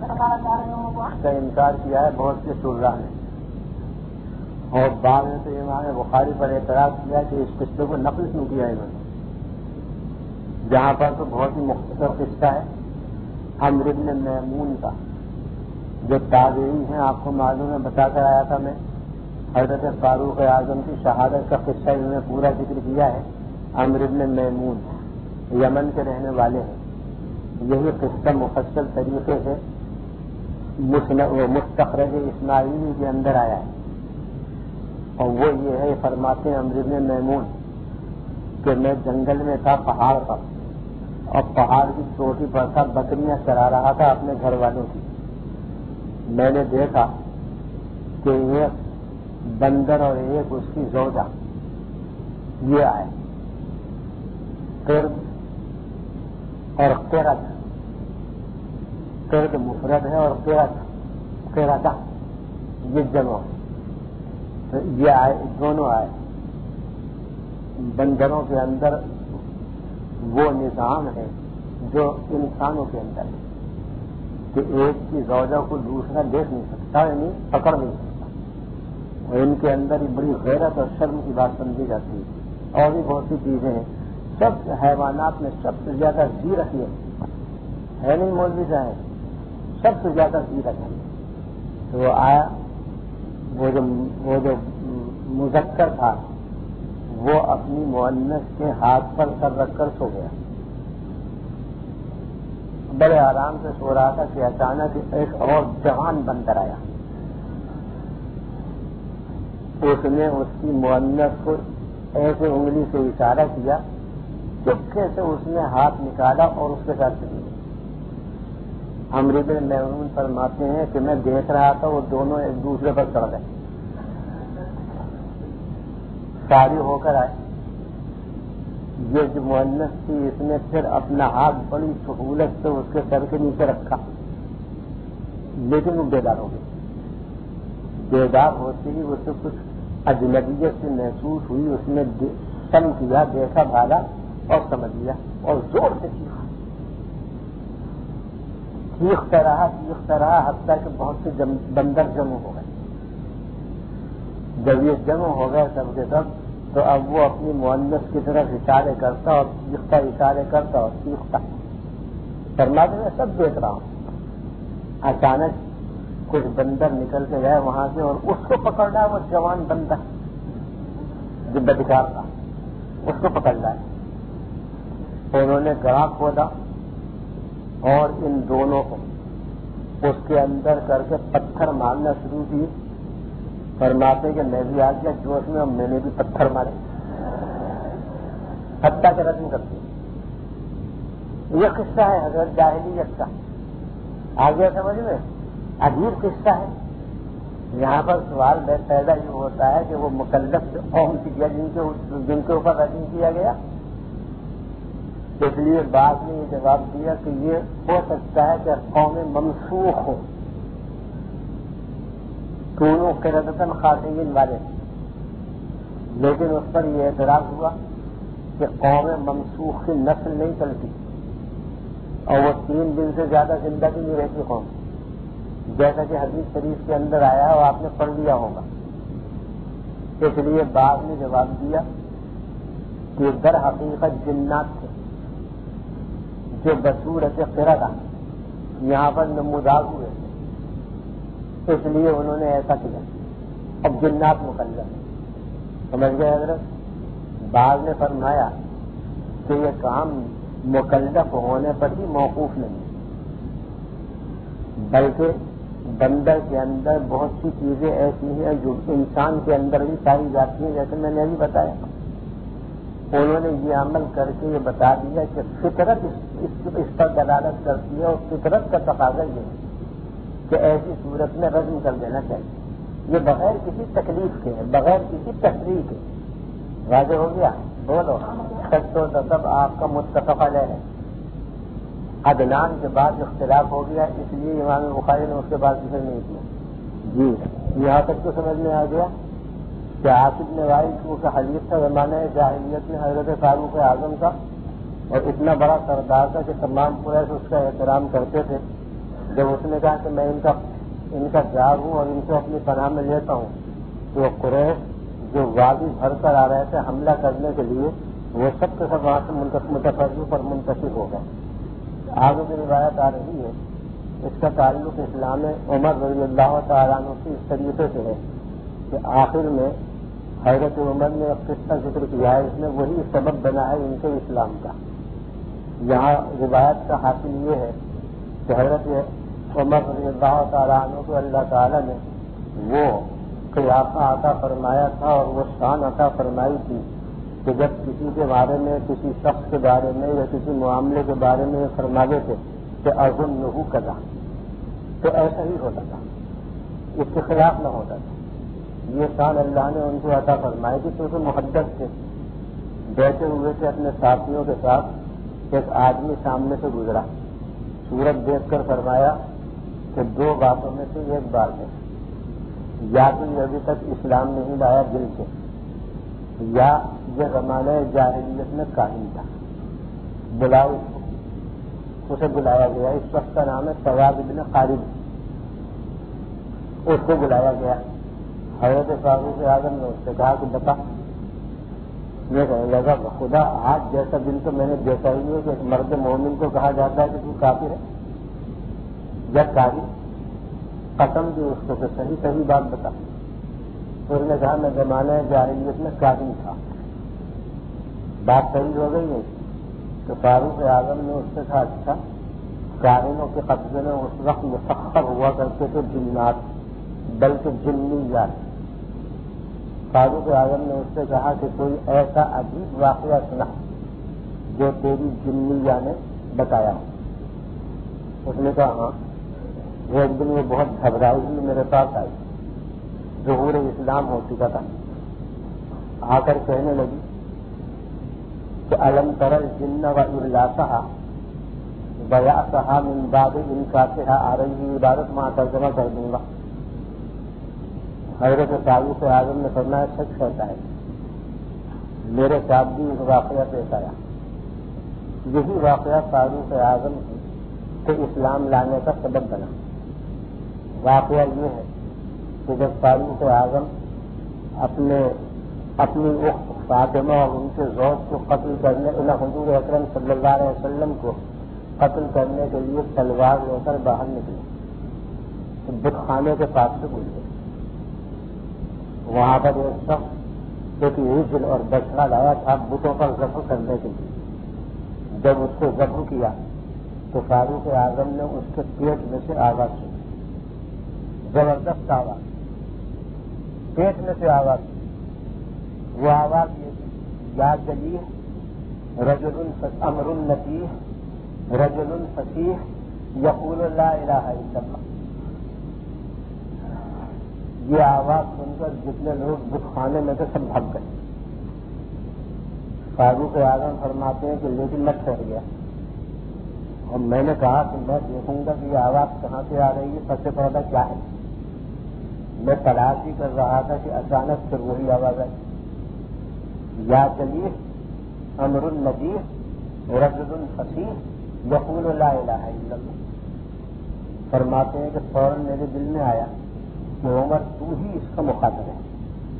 کا انکار کیا ہے بہت سے شرح نے، اور بعد میں تو امام بخاری پر اعتراض کیا کہ اس قصے کو نقل کیوں کیا انہوں نے. جہاں پر تو بہت ہی مختصر قصہ ہے عمرو بن میمون کا، جو تابعی ہیں آپ کو معلوم ہے، بتا کر آیا تھا میں. حضرت فاروق اعظم کی شہادت کا قصہ انہوں نے پورا ذکر کیا ہے. عمرو بن میمون یمن کے رہنے والے ہیں. یہی قصہ مفصل طریقے سے مستخرج اسماعیلی کے اندر آیا ہے، اور وہ یہ ہے، فرماتے ہیں عمرو بن میمون کہ میں جنگل میں تھا پہاڑ پر، اور پہاڑ کی چوٹی پر تھا، بکریاں چرا رہا تھا اپنے گھر والوں کی. میں نے دیکھا کہ ایک بندر اور ایک اس کی زوجہ یہ آئے، قرد اور قرد، قرد مفرد ہے اور قرد قردہ یہ جمع، یہ آئے دونوں آئے. بندروں کے اندر وہ نظام ہے جو انسانوں کے اندر ہے کہ ایک کی زوجہ کو دوسرا دیکھ نہیں سکتا، یعنی پکڑ نہیں سکتا، اور ان کے اندر ہی بڑی غیرت اور شرم کی بات سمجھی جاتی ہے. اور بھی بہت سی چیزیں ہیں. سب حیوانات میں سب سے زیادہ زیرک ہے نہیں مولوی صاحب، سب سے زیادہ زیرک ہے. تو وہ آیا، وہ جو وہ جو مذکر تھا وہ اپنی مؤنث کے ہاتھ پر سر رکھ کر سو گیا. بڑے آرام سے سو رہا تھا کہ اچانک ایک اور جوان بندر آیا. اس نے اس کی مؤنث کو ایسے انگلی سے اشارہ کیا، چپکے سے اس نے ہاتھ نکالا اور اس کے ساتھ چلی گئی. عمرو بن میمون فرماتے ہیں کہ میں دیکھ رہا تھا وہ دونوں ایک دوسرے پر چڑھ گئے، ساری ہو کر آئے. یہ جو مؤنث تھی اس نے پھر اپنا ہاتھ بڑی سہولت سے اس کے سر کے نیچے رکھا، لیکن وہ بیدار ہو گئی. بیدار ہوتے ہی اسے کچھ اجنبیت سے محسوس ہوئی. اس نے سم کیا، دیکھا، بھاگا اور سمجھ لیا اور زور سے چیخا. چیختا رہا چیختا رہا حتیٰ کہ بہت سے بندر جمع ہو گئے. جب یہ جمع ہو گئے سب کے سب، تو اب وہ اپنی مؤنث کی طرف اشارے کرتا اور چیختا، اشارے کرتا اور چیختا. فرماتے میں سب دیکھ رہا ہوں. اچانک کچھ بندر نکل کے گئے وہاں سے اور اس کو پکڑ رہا، وہ جوان بندر جو بدکار تھا اس کو پکڑ رہا ہے. انہوں نے گڑھا کھودا اور ان دونوں کو اس کے اندر کر کے پتھر مارنا شروع کیے. فرماتے کہ میں بھی آ گیا جوش میں، اور میں نے بھی پتھر مارے، حتیٰ کے رسم کرتے. یہ قصہ ہے حضرت جاہلیت کا. آگے سمجھ میں عجیب قصہ ہے. یہاں پر سوال پیدا یہ ہوتا ہے کہ وہ مکلف قوم کی جن کے جن کے اوپر رجم کیا گیا اس لیے بعض نے یہ جواب دیا کہ یہ ہو سکتا ہے کہ قوم منسوخ ہو، کونوں قردتاً خاسئین والے، لیکن اس پر یہ اعتراض ہوا کہ قوم منسوخ کی نسل نہیں چلتی اور وہ تین دن سے زیادہ زندہ بھی نہیں رہتی قوم، جیسا کہ حدیث شریف کے اندر آیا اور آپ نے پڑھ لیا ہوگا۔ اس لیے بعض نے جواب دیا کہ در حقیقت جنات تھے جو بصورت قردہ یہاں پر نمودار ہوئے تھے، اس لیے انہوں نے ایسا کیا۔ اب جنات مکلف سمجھ گئے حضرت؟ بعض نے فرمایا کہ یہ کام مکلف ہونے پر ہی موقوف نہیں، بلکہ بندر کے اندر بہت سی چیزیں ایسی ہیں جو انسان کے اندر بھی پائی جاتی ہیں، جیسے میں نے ابھی بتایا۔ انہوں نے یہ عمل کر کے یہ بتا دیا کہ فطرت اس, اس پر دلالت کرتی ہے، اور فطرت کا تقاضا یہ ہے کہ ایسی صورت میں رجم کر دینا چاہیے، یہ بغیر کسی تکلیف کے ہے، بغیر کسی تشریح کے۔ واضح ہو گیا؟ بولو سچ تو سب آپ کا متفق علیہ ہے۔ عدنان کے بعد اختلاف ہو گیا، اس لیے امام بخاری نے اس کے بعد ذکر نہیں کیا۔ جی یہاں تک تو سمجھ میں آ گیا کہ عاصم نے وائل کا حدیث تھا زمانہ جاہلیت میں حضرت فاروق اعظم کا، اور اتنا بڑا سردار تھا کہ تمام قریش اس کا احترام کرتے تھے۔ جب اس نے کہا کہ میں ان کا ان کا جار ہوں اور ان سے اپنی پناہ میں لیتا ہوں، تو قریش جو وادی بھر کر آ رہے تھے حملہ کرنے کے لیے، وہ سب کے سب وہاں سے متفرق اور منتشر ہو گئے۔ آگے کی روایت آ رہی ہے، اس کا تعلق اسلام عمر رضی اللہ تعالیٰ عنہ سے اس طریقے سے ہے کہ آخر میں حضرت عمر نے اب قصہ ذکر کیا ہے، اس میں وہی سبب بنا ہے ان کے اسلام کا۔ یہاں روایت کا حاصل یہ ہے کہ حضرت عمر رضی اللہ تعالیٰ عنہ کو اللہ تعالیٰ نے وہ قیافہ عطا فرمایا تھا اور وہ شان عطا فرمائی تھی کہ جب کسی کے بارے میں، کسی شخص کے بارے میں یا کسی معاملے کے بارے میں یہ فرماتے تھے کہ اظنہ کذا، تو ایسا ہی ہوتا تھا، اس کے خلاف نہ ہوتا تھا۔ یہ شان اللہ نے ان کو عطا فرمائی تھی، کیونکہ محدث تھے، بیٹھے ہوئے تھے اپنے ساتھیوں کے ساتھ، ایک آدمی سامنے سے گزرا، صورت دیکھ کر فرمایا کہ دو باتوں میں سے ایک بات ہے، یا تو یہ ابھی تک اسلام نہیں لایا دل سے، یا یہ زمانہ جاہلیت میں کاہن تھا، بلاؤ اس کو۔ اسے بلایا گیا، اس شخص کا نام ہے ثواب بن خالد، اس کو بلایا گیا۔ حضرت فاروق اعظم نے اس سے کہا کہ بتا، یہ کہنے لگا خدا آج جیسا دن تو میں نے دیکھا ہی ہے کہ ایک مرد مومن کو کہا جاتا ہے کہ تو کافر ہے یا کافر، قسم دی اس کو کہ صحیح صحیح بات بتا۔ تو اس نے کہا میں زمانہ جاہلیت میں کاہن تھا۔ بات صحیح ہو گئی نہیں تو فاروق اعظم نے اس سے کہا اچھا، کاہنوں کے قبضے میں اس وقت مسخر ہوا کرتے تھے جنات، بلکہ جنیات۔ فاروق اعظم نے اس سے کہا کہ کوئی ایسا عجیب واقعہ سنا جو تیری جنیہ نے بتایا۔ اس نے کہا ہاں، وہ ایک دن وہ بہت گھبرائی ہوئی میرے پاس آئی، ظہور اسلام ہو چکا تھا، آ کر کہنے لگی کہ الم تر الجن و ارلاسہا بیاسہا من بعد انکاسہا، آ رہی ہے عبادت ماں ترجمہ کر دوں گا۔ حضرت فاروق اعظم نے فرمایا سچ کہتا ہے، میرے ساتھ بھی ایک واقعہ پیش آیا، یہی واقعہ فاروق اعظم کے اسلام لانے کا سبب بنا۔ واقعہ یہ ہے کہ جب فاروق اعظم اپنے اپنی اخت فاطمہ اور ان کے زوج کو قتل کرنے، انہیں حضور اکرم صلی اللہ علیہ وسلم کو قتل کرنے کے لیے تلوار لے کر باہر نکلے تو بت خانے کے پاس سے گزرے، وہاں پر ایک شخص ایک عجل اور بچڑا لایا تھا بتوں پر ذبح کرنے کے لیے۔ جب اس کو ذبح کیا تو فاروق اعظم نے اس کے پیٹ میں سے آواز سنی، زبردست آواز، پیٹ میں سے آواز سنی۔ وہ آواز یہ تھی، یا جلیح رجل امر نتیح رجل فصیح یقول لا الہ الا اللہ۔ یہ آواز سن کر جتنے لوگ بت خانے میں تھے سب بھگ گئے۔ فاروق اعظم فرماتے ہیں کہ لیکن میں ٹھہر گیا اور میں نے کہا کہ میں دیکھوں گا کہ یہ آواز کہاں سے آ رہی ہے، سب سے پہلا کیا ہے۔ میں تلاش ہی کر رہا تھا کہ اچانک پھر وہی آواز آئی، یا جلیل امر النجیح رجل فصیح یقول لا الہ الا اللہ۔ فرماتے ہیں کہ فوراً میرے دل میں آیا کہ عمر تو ہی اس کا مخاطب ہے۔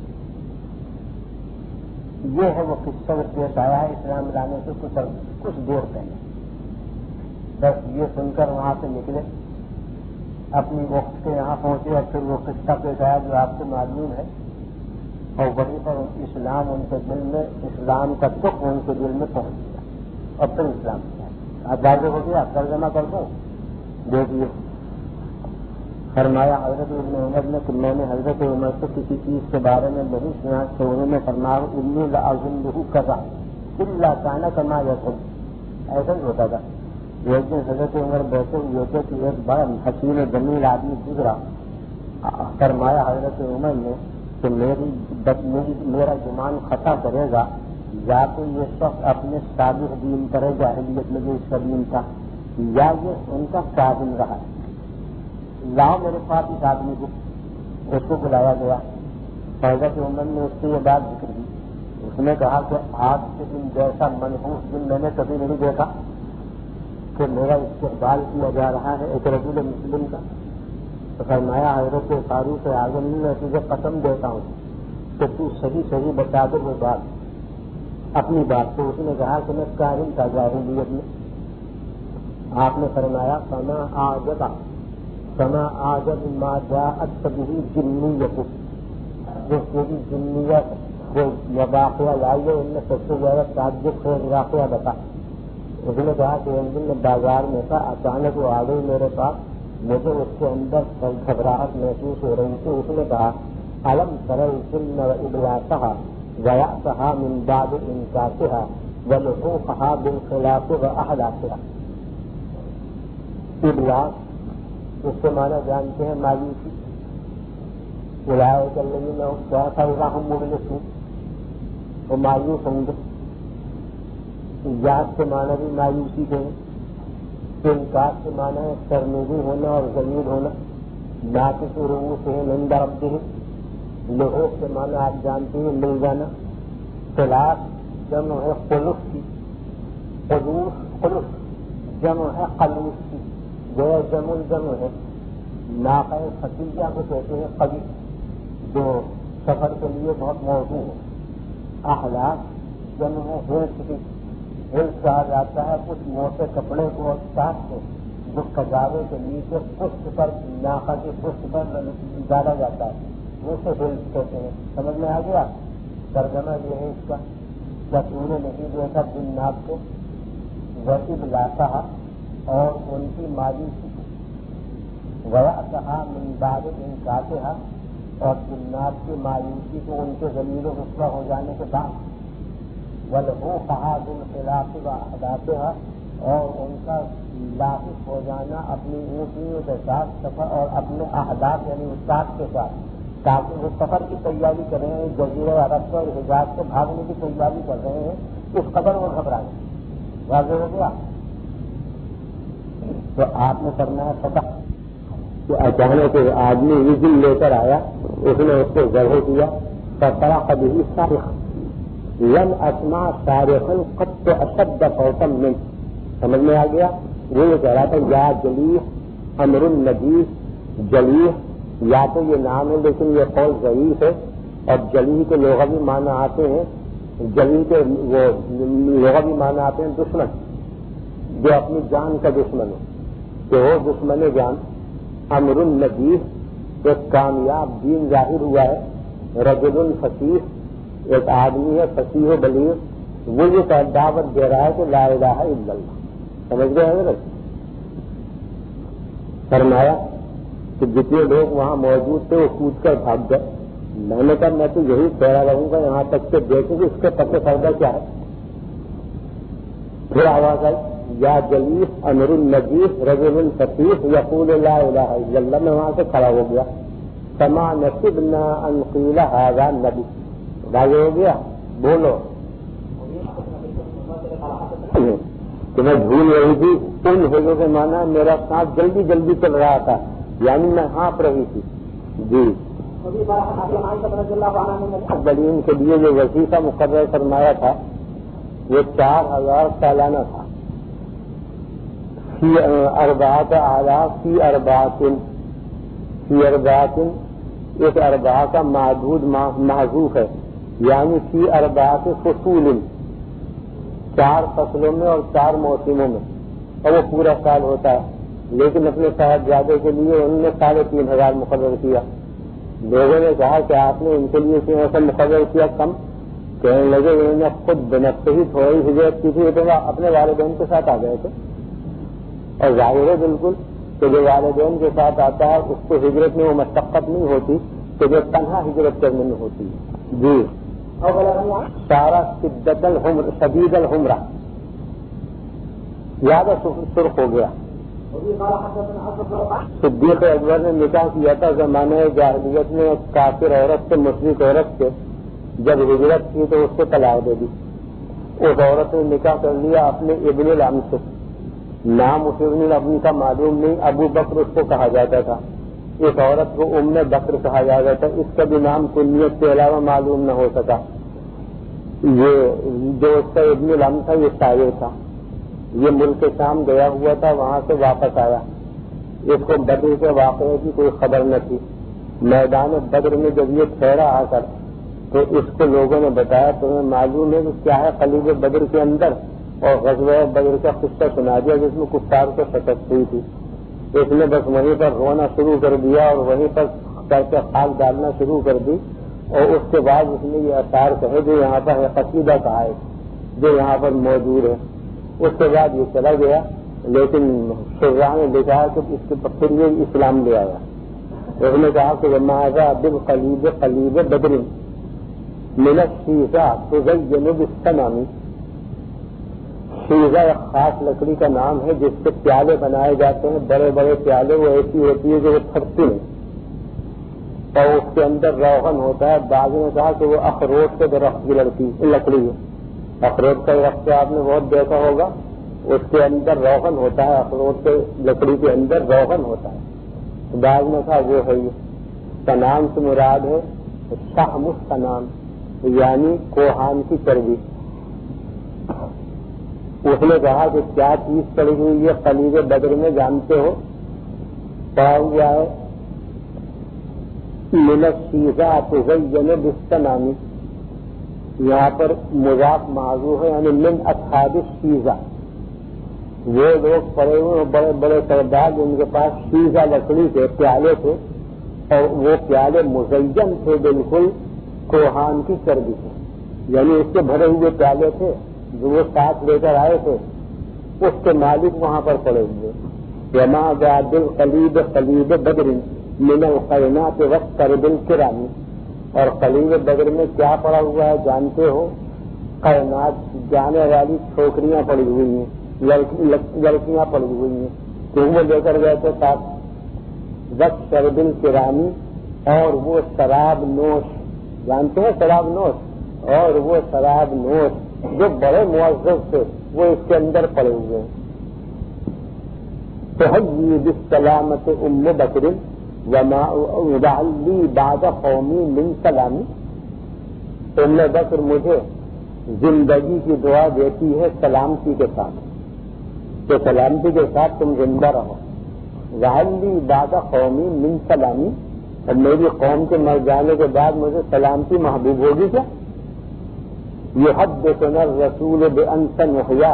یہ ہے وہ قصہ پیش آیا ہے اسلام لانے سے کچھ کچھ دیر پہلے۔ بس یہ سن کر وہاں سے نکلے، اپنی وقت کے یہاں پہنچے اور پھر وہ قصہ پیش آیا جو آپ کو معلوم ہے، اور وہیں پر اسلام ان کے دل میں، اسلام کا دکھ ان کے دل میں پہنچ گیا اور پھر اسلام کیا اب واضح ہو گیا۔ ترجمہ کر دوں، دیکھیے فرمایا حضرت ابن عمر نے کہ میں نے حضرت عمر سے کسی چیز کے بارے میں نہیں سنا کہ انہوں نے فرمایا انی لاظنہ کذا الا کان کما یقول، ایسا ہی ہوتا تھا۔ ایک دن حضرت عمر بیٹھے ہوئے تھے کہ ایک بڑا حسین جمیل آدمی گزرا، فرمایا حضرت عمر نے کہ میری میرا گمان خطا کرے گا، یا تو یہ شخص اپنے سابق دین پر جاہلیت میں جو اس کا دین تھا، یا یہ ان کا کاظم رہا ہے۔ لاؤ میرے پاس اس آدمی کو، اس کو بلایا گیا۔ حضرت عمر نے اس سے یہ بات ذکر کی، اس نے کہا کہ آج کے دن جیسا منحوس دن میں نے کبھی نہیں دیکھا کہ میرا استقبال کیا جا رہا ہے ایک رجل مسلم کا۔ تو فرمایا حضرت فاروق اعظم نے میں تجھے قسم دیتا ہوں کہ تو صحیح صحیح بتا دے وہ بات، اپنی بات۔ تو اس نے کہا کہ میں کاہن تھا جاہلیت میں۔ آپ نے فرمایا فما اعجب فما اعجب ما جاءت به جنیت، جو تیری جنیت جو واقعہ لائی ہے ان میں سب سے زیادہ تعجب خیز واقعہ بتا۔ اس نے کہا کہ ایک دن میں بازار میں تھا، اچانک وہ آ گئی میرے پاس، مجھے اس کے اندر گھبراہٹ محسوس ہو رہی تھی۔ اس نے کہا الم ترى الجن وابلاسها ويأسها من بعد انكاسها ولحوقها بالخلاف واحداثها۔ ابلاس اس کے معنی جانتے ہیں مایوسی، اولئک الذین هم مبلسون، وہ مایوس ہوں گے۔ یاد کے معنی بھی مایوسی کے ہیں، انکار کے معنی ہے سرنگو ہونا اور ذلیل ہونا، ناقص رؤوسہم عند ربہم، لحوق کے معنی آپ جانتے ہیں مل جانا، خلاف جمع ہے خلوص کی، خلوص خلوص جمع ہے خلوص کی، جو جمع جمع ہے۔ ناقہ فتیجہ کو کہتے ہیں قوی، جو سفر کے لیے بہت موزوں ہے۔ احلاق جمع ہے ہلس کی، ہلس کہا جاتا ہے کچھ موٹے کپڑے کو کاٹ کے جو کجاوے کے نیچے پشت پر ناقہ کی پشت پر ڈالا جاتا ہے، وہ سے ہلس کہتے ہیں۔ سمجھ میں آ گیا؟ ترجمہ یہ ہے اس کا، کیا تم نے نہیں دیکھا جنات کو وابلاسہ اور ان کی مایوسی، ویأسها من بعد انکاسها اور جنات کی مایوسی کو ان کے ضمیر و رسوا ہو جانے کے بعد، ولحوقها بالخلاف واحداثها اور ان کا لاحق ہو جانا اپنی اونٹنیوں کے ساتھ سفر اور اپنے احداث یعنی استاد کے ساتھ، تاکہ وہ سفر کی تیاری کر رہے ہیں، جزیرہ عرب سے اور حجاز سے بھاگنے کی تیاری کر رہے ہیں، اس قدر وہ گھبرائے۔ واضح ہو گیا؟ تو آپ نے فرمایا فتح کہ اچانک آدمی وزن لے کر آیا، اس نے اس کو ذبح کیا، فصرخ به صارخ لم اسمع صارخا قط اشد صوتا منه۔ سمجھ میں آ گیا؟ وہ یہ کہہ رہا تھا یا جلیح امر النجیح، جلیح یا تو یہ نام ہے لیکن یہ قول ضعیف ہے، اور جلیح کے لغوی معنی آتے ہیں، جلیح کے وہ لغوی معنی آتے ہیں دشمن، جو اپنی جان کا دشمن ہو، کہ وہ دشمن جان۔ امر النجیح ایک کامیاب دین ظاہر ہوا ہے، رجل فصیح ایک آدمی ہے فصیح و بلیغ، وہ یہ دعوت دے رہا ہے کہ لا الہ الا اللہ۔ سمجھ گئے ہیں؟ فرمایا کہ جتنے لوگ وہاں موجود تھے وہ کود کر بھاگ گئے۔ میں نے کہا میں تو یہی ٹھہرا رہوں گا یہاں تک کہ دیکھوں کہ اس کے پتے پردہ کیا ہے۔ پھر آواز آئی یا جلیح امر النجیح رجل فصیح یقول لا الہ الا اللہ۔ میں وہاں سے کھڑا ہو گیا، فما نصبنا ان قیل ھذا النبی۔ واضح ہو گیا؟ بولو کہ میں جھول رہی تھی، ان ہجوں کے مانا میرا سانس جلدی جلدی چل رہا تھا، یعنی میں ہانپ رہی تھی. جی بلین کے لیے جو وظیفہ مقرر فرمایا تھا وہ چار ہزار سالانہ تھا. فی اربعۃ آلاف فی اربعۃ فی اربعۃ اس اربعہ کا معدود محذوف ہے، یعنی فی اربعۃ فصول، چار فصلوں میں اور چار موسموں میں، اور وہ پورا سال ہوتا ہے. لیکن اپنے صاحبزادے کے لیے انہوں نے ساڑھے تین ہزار مقرر کیا. لوگوں نے کہا کہ آپ نے ان کے لیے کیوں ایسا مقرر کیا کم؟ کہنے لگے انہوں نے خود بنفسے ہی تھوڑی ہجرت کی تھی، تو وہ اپنے والدین کے ساتھ آ گئے تھے. اور ظاہر ہے بالکل کہ جو والدین کے ساتھ آتا ہے اس کو ہجرت میں وہ مشقت نہیں ہوتی کہ جو تنہا ہجرت کرنے میں ہوتی ہے. جی سارا شدت الحمر شدید الحمرہ زیادہ سرخ ہو گیا. صدیق اکبر نے نکاح کیا تھا زمانے جاہلیت میں کافر عورت سے مشرک عورت سے، جب ہجرت کی تو اس کو طلاق دے دی. اس عورت نے نکاح کر لیا اپنے ابن العم سے. نام اس ابن العم کا معلوم نہیں، ابو بکر اس کو کہا جاتا تھا. اس عورت کو ام بکر کہا جاتا تھا، اس کا بھی نام کنیت کے علاوہ معلوم نہ ہو سکا. یہ جو اس کا ابن العم تھا یہ شاعر تھا. یہ ملک شام گیا ہوا تھا، وہاں سے واپس آیا. اس کو بدر کے واقعے کی کوئی خبر نہ تھی. میدان بدر میں جب یہ ٹھہرا آ کر تو اس کو لوگوں نے بتایا تمہیں معلوم ہے کہ کیا ہے قلیب بدر کے اندر، اور غزوہ بدر کا قصہ سنا دیا جس میں کفار کو شکست ہوئی تھی. اس نے بس وہیں پر رونا شروع کر دیا اور وہیں پر کر کے خاک ڈالنا شروع کر دی. اور اس کے بعد اس نے یہ اثار کہے جو یہاں پر ہے، قصیدہ کہا ہے جو یہاں پر موجود ہے. اس کے بعد یہ چلا گیا، لیکن شراح نے لکھا کہ اس کے پھر یہ اسلام لے آیا. اس نے کہا کہ ماذا بالقلیب قلیب بدر من الشیزہ تزین بالصنم. شیزہ ایک خاص لکڑی کا نام ہے جس سے پیالے بنائے جاتے ہیں، بڑے بڑے پیالے. وہ ایسی ہوتی ہے جو وہ پھٹتی ہیں اور اس کے اندر روغن ہوتا ہے. بعض نے کہا کہ وہ اخروٹ کے درخت کی لڑکی لکڑی ہے. اخروٹ کا درخت آپ نے بہت دیکھا ہوگا، اس کے اندر روغن ہوتا ہے. اخروٹ کے لکڑی کے اندر روغن ہوتا ہے. بعض نے کہا وہ ہے یہ. سنام سے مراد ہے شحم السنام، یعنی کوہان کی چربی. اس نے کہا کہ کیا چیز پڑی ہوئی ہے قلیب بدر میں جانتے ہو؟ پڑا ہوا ہے من الشیزہ تزین بالصنم. یہاں پر مضاف معذوف ہے، یعنی من اصحاب الشیزہ. وہ لوگ پڑے ہوئے بڑے بڑے سردار جن کے پاس شیزہ لکڑی کے پیالے تھے، اور وہ پیالے مزین تھے بالکل کوہان کی چربی سے، یعنی اس کے بھرے ہوئے پیالے تھے جو وہ ساتھ لے کر آئے تھے. اس کے مالک وہاں پر پڑے ہوئے. وما بعد القلیب قلیب بدر من القینات والقرب الکرام. اور قلیب بدر میں کیا پڑا ہوا ہے جانتے ہو؟ قینات جانے والی چھوکریاں پڑی ہوئی ہیں، لڑکیاں پڑی ہوئی ہیں کہ وہ لے کر گئے تھے ساتھ. والقرب الکرامی، اور وہ شراب نوش، جانتے ہیں شراب نوش، اور وہ شراب نوش جو بڑے معزز تھے وہ اس کے اندر پڑے ہوئے ہیں. تحیی بالسلامت ام بکر وما لی بعد قومی من سلامی. ام بکر مجھے زندگی کی دعا دیتی ہے سلامتی کے ساتھ، کہ سلامتی کے ساتھ تم زندہ رہو. لی بعد قومی من سلامی، اور میری قوم کے مر جانے کے بعد مجھے سلامتی محبوب ہوگی کیا؟ يحدثنا الرسول بأنت نحيا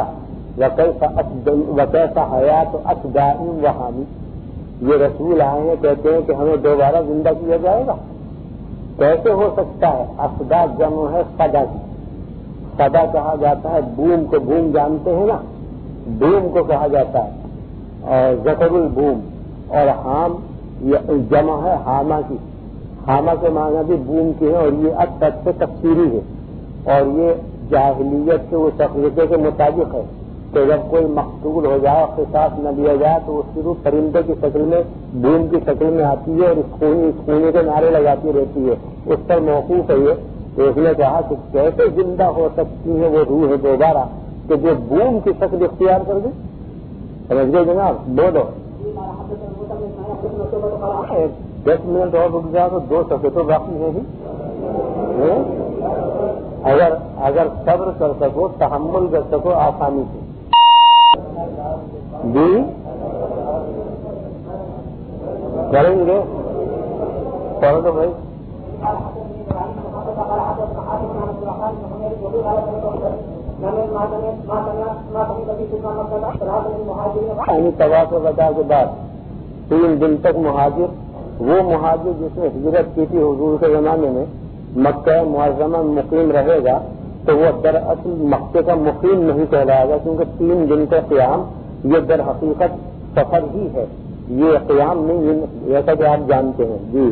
وكيف حياة أتباع وحامی. یہ رسول آئے ہیں کہتے ہیں کہ ہمیں دوبارہ زندہ کیا جائے گا. کیسے ہو سکتا ہے؟ افدا جمع ہے صدا کی. صدا کہا جاتا ہے بوم کو، بوم جانتے ہیں نا، بوم کو کہا جاتا ہے، اور ذکر البوم. اور حام جمع ہے حامہ کی. حامہ کے معنی بھی بوم کی ہے، اور یہ اب سے تفسیری ہے. اور یہ جاہلیت کے اس عقیدے کے مطابق ہے کہ جب کوئی مقتول ہو جائے، قصاص نہ لیا جائے، تو اس کی روح پرندے کی شکل میں، بوم کی شکل میں آتی ہے اور اس خونی اس خونے کے نعرے لگاتی رہتی ہے. اس پر موقوف ہے یہ. تو اس نے کہا کہ کیسے زندہ ہو سکتی ہے وہ روح دوبارہ کہ جو بوم کی شکل اختیار کر دے. سمجھ گئے جناب؟ دو دو دس منٹ اور رک جائے تو دو سفے تو باقی ہے ہی. اگر اگر صبر کر سکو، تحمل کر سکو آسانی سے. جی کریں گے. پڑھ دو بھائی. طواف وغیرہ کے بعد تین دن تک مہاجر، وہ مہاجر جس نے ہجرت کی تھی حضور کے زمانے میں، مکہ معظمہ مقیم رہے گا تو وہ دراصل مکے کا مقیم نہیں کہلائے گا، کیونکہ تین دن کا قیام یہ در حقیقت سفر ہی ہے، یہ قیام نہیں، جیسا کہ آپ جانتے ہیں. جی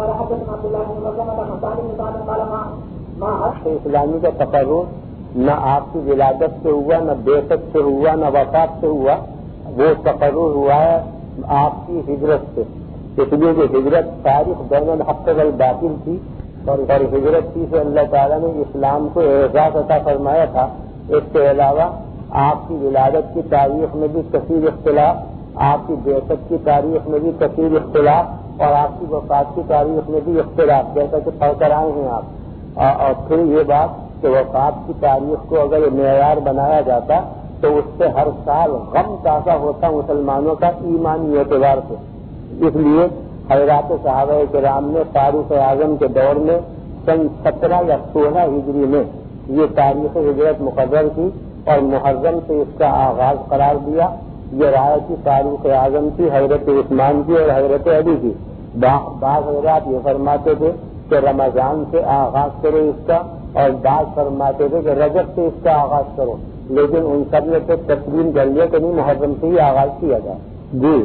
اسلامی کا تقرر نہ آپ کی ولادت سے ہوا، نہ بعثت سے ہوا، نہ وفات سے ہوا، وہ تقرر ہوا ہے آپ کی ہجرت سے. اس لیے کہ ہجرت تاریخ بین الحق والباطل تھی، اور ہجرت کی سے اللہ تعالیٰ نے اسلام کو اعزاز عطا فرمایا تھا. اس کے علاوہ آپ کی ولادت کی تاریخ میں بھی کثیر اختلاف، آپ کی بعثت کی تاریخ میں بھی کثیر اختلاف، اور آپ کی وفات کی تاریخ میں بھی اختلاف، جیسا کہ پڑھ کر آئے ہیں آپ. اور پھر یہ بات کہ وفات کی تاریخ کو اگر معیار بنایا جاتا تو اس سے ہر سال غم تازہ ہوتا مسلمانوں کا ایمانی اعتبار سے. اس لیے حضرات صحابہ کرام نے فاروق اعظم کے دور میں سن سترہ یا سولہ ہجری میں یہ تاریخ ہجرت مقرر کی اور محرم سے اس کا آغاز قرار دیا. یہ رائے کی فاروق اعظم کی، حضرت عثمان کی اور حضرت علی کی. بعض حضرات یہ فرماتے تھے کہ رمضان سے آغاز کرو اس کا، اور بعض فرماتے تھے کہ رجب سے اس کا آغاز کرو، لیکن ان سب نے تو تسلیم کر لیا کہ نہیں، محرم سے ہی آغاز کیا جائے. جی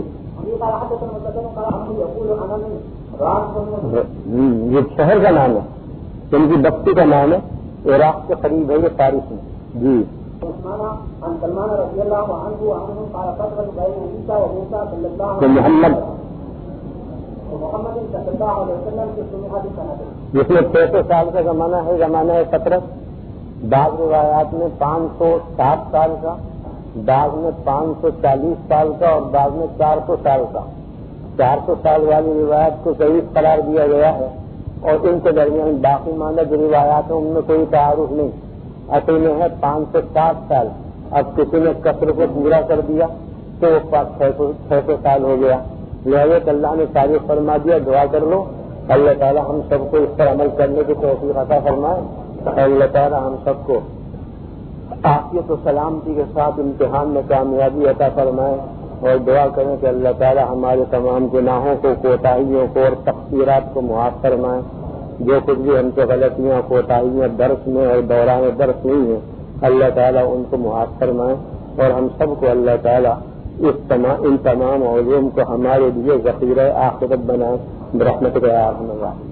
یہ شہر کا نام ہے، ان کی بستی کا نام ہے، عراق کے قریب ہے یہ فارس میں. جی محمد جس میں چھ سو سال کا زمانہ ہے، زمانہ ہے سترہ. بعض روایات میں پانچ سو سات سال کا، بعض میں پانچ سو چالیس سال کا، اور بعض میں چار سو سال کا. چار سو سال والی روایت کو صحیح قرار دیا گیا ہے، اور ان کے درمیان باقی مانا جو روایات ہیں ان میں کوئی تعارف نہیں. اصل میں ہے پانچ سو سات سال. اب کسی نے قصر کو پورا کر دیا تو وہ چھ سو سال ہو گیا. لہذا اللہ نے تعریف فرما دیا. دعا کر لو اللہ تعالیٰ ہم سب کو اس پر عمل کرنے کی توفیق عطا فرمائے. اللہ تعالیٰ ہم سب کو عافیت و سلامتی کے ساتھ امتحان میں کامیابی عطا فرمائے، اور دعا کریں کہ اللہ تعالیٰ ہمارے تمام گناہوں کو، کوتاہیوں کو اور تقصیرات کو معاف فرمائے. جو کچھ بھی ہم سے غلطیاں، کوتاہیاں درس میں اور دوران درس نہیں ہیں، اللہ تعالیٰ ان کو معاف فرمائے، اور ہم سب کو اللہ تعالیٰ اس تمام ان تمام علوم کو ہمارے لیے ذخیرہ آخرت بنائے برحمتک یا ارحم الراحمین.